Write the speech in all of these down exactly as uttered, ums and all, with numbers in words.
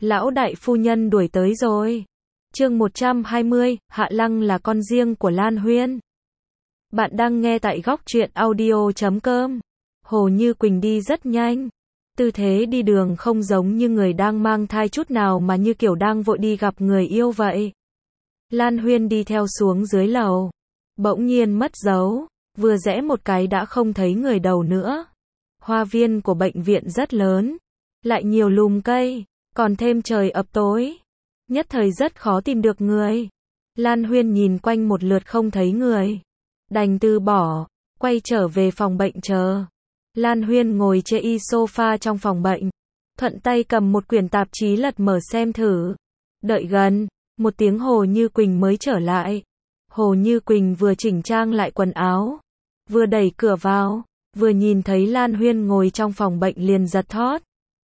Lão đại phu nhân đuổi tới rồi. Chương một trăm hai mươi, Hạ Lăng là con riêng của Lan Huyên. Bạn đang nghe tại góc truyện audio chấm com. Hồ Như Quỳnh đi rất nhanh. Tư thế đi đường không giống như người đang mang thai chút nào mà như kiểu đang vội đi gặp người yêu vậy. Lan Huyên đi theo xuống dưới lầu. Bỗng nhiên mất dấu. Vừa rẽ một cái đã không thấy người đầu nữa. Hoa viên của bệnh viện rất lớn. Lại nhiều lùm cây. Còn thêm trời ập tối. Nhất thời rất khó tìm được người. Lan Huyên nhìn quanh một lượt không thấy người. Đành từ bỏ. Quay trở về phòng bệnh chờ. Lan Huyên ngồi trên y sofa trong phòng bệnh. Thuận tay cầm một quyển tạp chí lật mở xem thử. Đợi gần. Một tiếng Hồ Như Quỳnh mới trở lại. Hồ Như Quỳnh vừa chỉnh trang lại quần áo. Vừa đẩy cửa vào. Vừa nhìn thấy Lan Huyên ngồi trong phòng bệnh liền giật thót.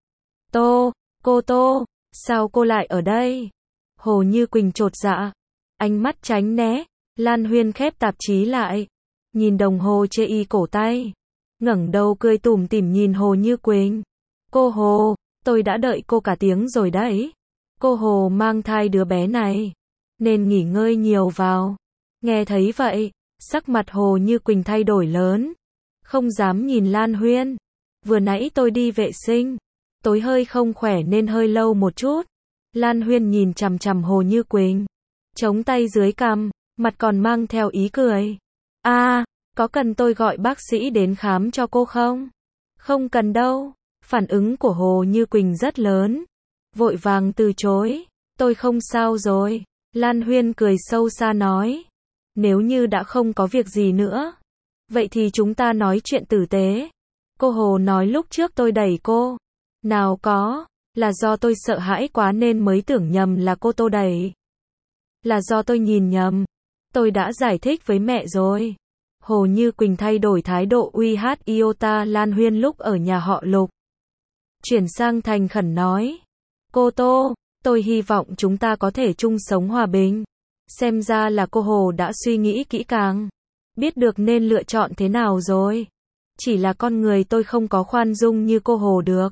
Tô, cô Tô, sao cô lại ở đây? Hồ Như Quỳnh chột dạ. Ánh mắt tránh né. Lan Huyên khép tạp chí lại. Nhìn đồng hồ trên y cổ tay. Ngẩng đầu cười tủm tỉm nhìn Hồ Như Quỳnh. Cô Hồ, tôi đã đợi cô cả tiếng rồi đấy. Cô Hồ mang thai đứa bé này. Nên nghỉ ngơi nhiều vào. Nghe thấy vậy, sắc mặt Hồ Như Quỳnh thay đổi lớn. Không dám nhìn Lan Huyên. Vừa nãy tôi đi vệ sinh. Tối hơi không khỏe nên hơi lâu một chút. Lan Huyên nhìn chằm chằm Hồ Như Quỳnh. Chống tay dưới cằm, mặt còn mang theo ý cười. À, có cần tôi gọi bác sĩ đến khám cho cô không? Không cần đâu. Phản ứng của Hồ Như Quỳnh rất lớn. Vội vàng từ chối. Tôi không sao rồi. Lan Huyên cười sâu xa nói. Nếu như đã không có việc gì nữa. Vậy thì chúng ta nói chuyện tử tế. Cô Hồ nói lúc trước tôi đẩy cô. Nào có, là do tôi sợ hãi quá nên mới tưởng nhầm là cô Tô đẩy. Là do tôi nhìn nhầm. Tôi đã giải thích với mẹ rồi. Hồ Như Quỳnh thay đổi thái độ uy hát iota Lan Huyên lúc ở nhà họ Lục. Chuyển sang thành khẩn nói. Cô Tô, tôi hy vọng chúng ta có thể chung sống hòa bình. Xem ra là cô Hồ đã suy nghĩ kỹ càng. Biết được nên lựa chọn thế nào rồi. Chỉ là con người tôi không có khoan dung như cô Hồ được.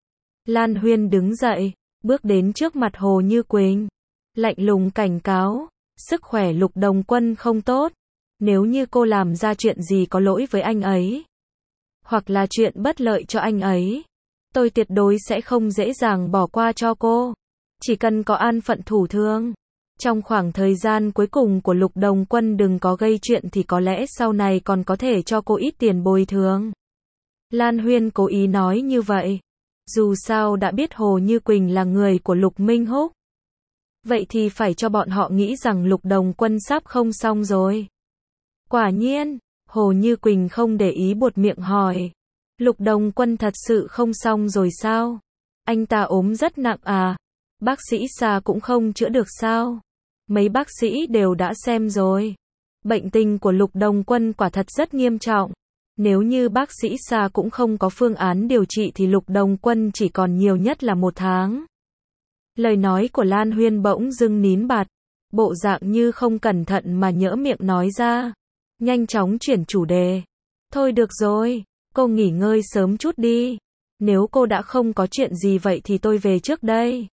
Lan Huyên đứng dậy, bước đến trước mặt Hồ Như Quỳnh. Lạnh lùng cảnh cáo, sức khỏe Lục Đồng Quân không tốt. Nếu như cô làm ra chuyện gì có lỗi với anh ấy, hoặc là chuyện bất lợi cho anh ấy, tôi tuyệt đối sẽ không dễ dàng bỏ qua cho cô. Chỉ cần có an phận thủ thường. Trong khoảng thời gian cuối cùng của Lục Đồng Quân đừng có gây chuyện thì có lẽ sau này còn có thể cho cô ít tiền bồi thường. Lan Huyên cố ý nói như vậy. Dù sao đã biết Hồ Như Quỳnh là người của Lục Minh Húc. Vậy thì phải cho bọn họ nghĩ rằng Lục Đồng Quân sắp không xong rồi. Quả nhiên, Hồ Như Quỳnh không để ý buột miệng hỏi. Lục Đồng Quân thật sự không xong rồi sao? Anh ta ốm rất nặng à? Bác sĩ Sa cũng không chữa được sao? Mấy bác sĩ đều đã xem rồi. Bệnh tình của Lục Đồng Quân quả thật rất nghiêm trọng. Nếu như bác sĩ Sa cũng không có phương án điều trị thì Lục Đồng Quân chỉ còn nhiều nhất là một tháng. Lời nói của Lan Huyên bỗng dưng nín bặt. Bộ dạng như không cẩn thận mà nhỡ miệng nói ra. Nhanh chóng chuyển chủ đề. Thôi được rồi, cô nghỉ ngơi sớm chút đi. Nếu cô đã không có chuyện gì vậy thì tôi về trước đây.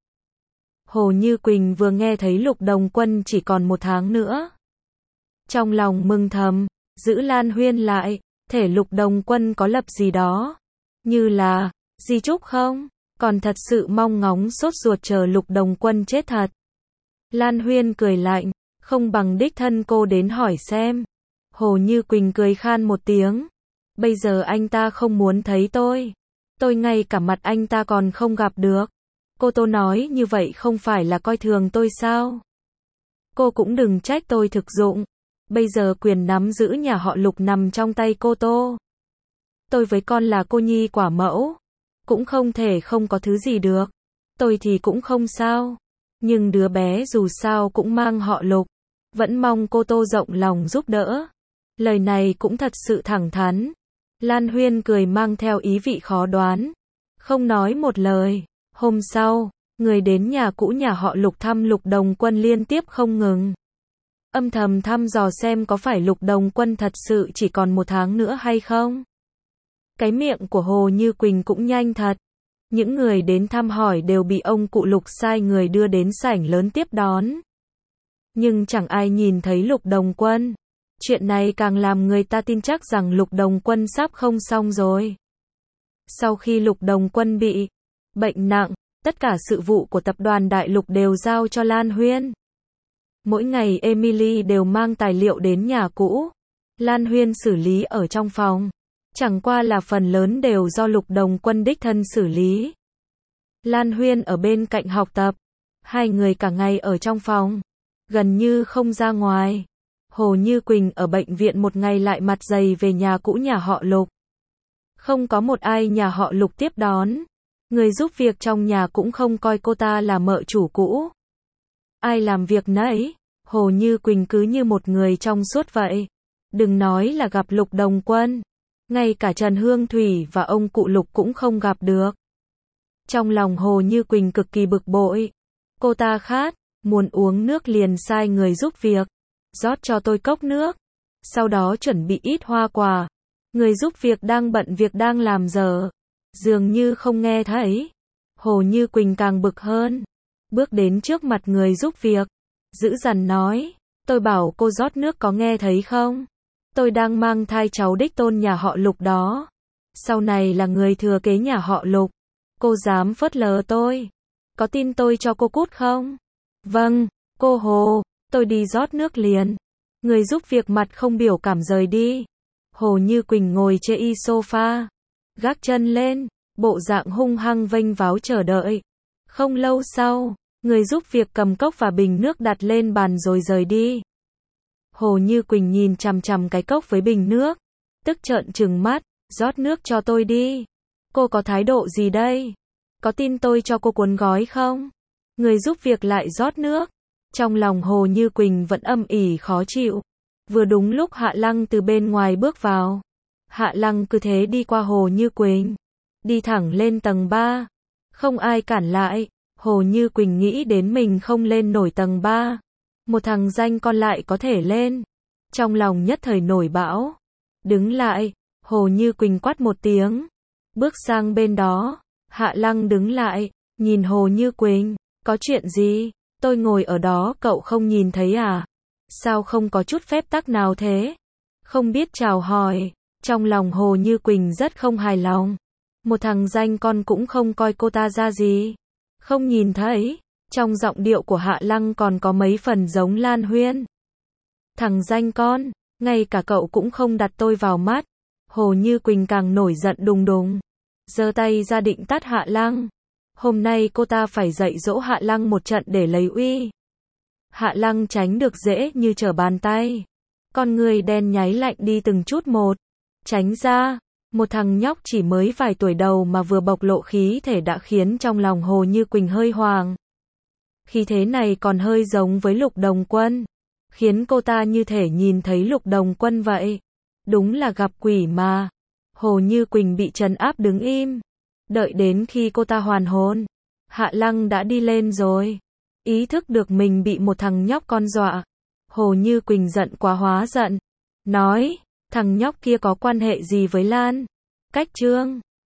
Hồ Như Quỳnh vừa nghe thấy Lục Đồng Quân chỉ còn một tháng nữa. Trong lòng mừng thầm, giữ Lan Huyên lại, thể Lục Đồng Quân có lập gì đó. Như là, di chúc không? Còn thật sự mong ngóng sốt ruột chờ Lục Đồng Quân chết thật. Lan Huyên cười lạnh, không bằng đích thân cô đến hỏi xem. Hồ Như Quỳnh cười khan một tiếng. Bây giờ anh ta không muốn thấy tôi. Tôi ngay cả mặt anh ta còn không gặp được. Cô Tô nói như vậy không phải là coi thường tôi sao? Cô cũng đừng trách tôi thực dụng. Bây giờ quyền nắm giữ nhà họ Lục nằm trong tay cô Tô. Tôi với con là cô nhi quả mẫu. Cũng không thể không có thứ gì được. Tôi thì cũng không sao. Nhưng đứa bé dù sao cũng mang họ Lục. Vẫn mong cô Tô rộng lòng giúp đỡ. Lời này cũng thật sự thẳng thắn. Lan Huyên cười mang theo ý vị khó đoán. Không nói một lời. Hôm sau, người đến nhà cũ nhà họ Lục thăm Lục Đồng Quân liên tiếp không ngừng. Âm thầm thăm dò xem có phải Lục Đồng Quân thật sự chỉ còn một tháng nữa hay không. Cái miệng của Hồ Như Quỳnh cũng nhanh thật. Những người đến thăm hỏi đều bị ông cụ Lục sai người đưa đến sảnh lớn tiếp đón. Nhưng chẳng ai nhìn thấy Lục Đồng Quân. Chuyện này càng làm người ta tin chắc rằng Lục Đồng Quân sắp không xong rồi. Sau khi Lục Đồng Quân bị bệnh nặng, tất cả sự vụ của tập đoàn Đại Lục đều giao cho Lan Huyên. Mỗi ngày Emily đều mang tài liệu đến nhà cũ. Lan Huyên xử lý ở trong phòng. Chẳng qua là phần lớn đều do Lục Đồng Quân đích thân xử lý. Lan Huyên ở bên cạnh học tập. Hai người cả ngày ở trong phòng. Gần như không ra ngoài. Hồ Như Quỳnh ở bệnh viện một ngày lại mặt dày về nhà cũ nhà họ Lục. Không có một ai nhà họ Lục tiếp đón. Người giúp việc trong nhà cũng không coi cô ta là mợ chủ cũ. Ai làm việc nấy. Hồ Như Quỳnh cứ như một người trong suốt vậy. Đừng nói là gặp Lục Đồng Quân. Ngay cả Trần Hương Thủy và ông cụ Lục cũng không gặp được. Trong lòng Hồ Như Quỳnh cực kỳ bực bội. Cô ta khát, muốn uống nước liền sai người giúp việc. Rót cho tôi cốc nước. Sau đó chuẩn bị ít hoa quả. Người giúp việc đang bận việc đang làm giờ. Dường như không nghe thấy. Hồ Như Quỳnh càng bực hơn. Bước đến trước mặt người giúp việc. Dữ dằn nói. Tôi bảo cô rót nước có nghe thấy không? Tôi đang mang thai cháu đích tôn nhà họ Lục đó. Sau này là người thừa kế nhà họ Lục. Cô dám phớt lờ tôi. Có tin tôi cho cô cút không? Vâng, cô Hồ. Tôi đi rót nước liền. Người giúp việc mặt không biểu cảm rời đi. Hồ Như Quỳnh ngồi trên y sofa. Gác chân lên. Bộ dạng hung hăng vênh váo chờ đợi. Không lâu sau, người giúp việc cầm cốc và bình nước đặt lên bàn rồi rời đi. Hồ Như Quỳnh nhìn chằm chằm cái cốc với bình nước. Tức trợn trừng mắt. Rót nước cho tôi đi. Cô có thái độ gì đây? Có tin tôi cho cô cuốn gói không? Người giúp việc lại rót nước. Trong lòng Hồ Như Quỳnh vẫn âm ỉ khó chịu. Vừa đúng lúc Hạ Lăng từ bên ngoài bước vào. Hạ Lăng cứ thế đi qua Hồ Như Quỳnh. Đi thẳng lên tầng ba. Không ai cản lại. Hồ Như Quỳnh nghĩ đến mình không lên nổi tầng ba. Một thằng danh con lại có thể lên. Trong lòng nhất thời nổi bão. Đứng lại. Hồ Như Quỳnh quát một tiếng. Bước sang bên đó. Hạ Lăng đứng lại. Nhìn Hồ Như Quỳnh. Có chuyện gì? Tôi ngồi ở đó cậu không nhìn thấy à? Sao không có chút phép tắc nào thế? Không biết chào hỏi. Trong lòng Hồ Như Quỳnh rất không hài lòng. Một thằng danh con cũng không coi cô ta ra gì. Không nhìn thấy. Trong giọng điệu của Hạ Lăng còn có mấy phần giống Lan Huyên. Thằng danh con, ngay cả cậu cũng không đặt tôi vào mắt. Hồ Như Quỳnh càng nổi giận đùng đùng. Giơ tay ra định tát Hạ Lăng. Hôm nay cô ta phải dạy dỗ Hạ Lăng một trận để lấy uy. Hạ Lăng tránh được dễ như trở bàn tay. Con người đen nháy lạnh đi từng chút một. Tránh ra. Một thằng nhóc chỉ mới vài tuổi đầu mà vừa bộc lộ khí thể đã khiến trong lòng Hồ Như Quỳnh hơi hoang. Khí thế này còn hơi giống với Lục Đồng Quân. Khiến cô ta như thể nhìn thấy Lục Đồng Quân vậy. Đúng là gặp quỷ mà. Hồ Như Quỳnh bị trấn áp đứng im. Đợi đến khi cô ta hoàn hồn. Hạ Lăng đã đi lên rồi. Ý thức được mình bị một thằng nhóc con dọa. Hồ Như Quỳnh giận quá hóa giận. Nói, thằng nhóc kia có quan hệ gì với Lan? Cách Trương.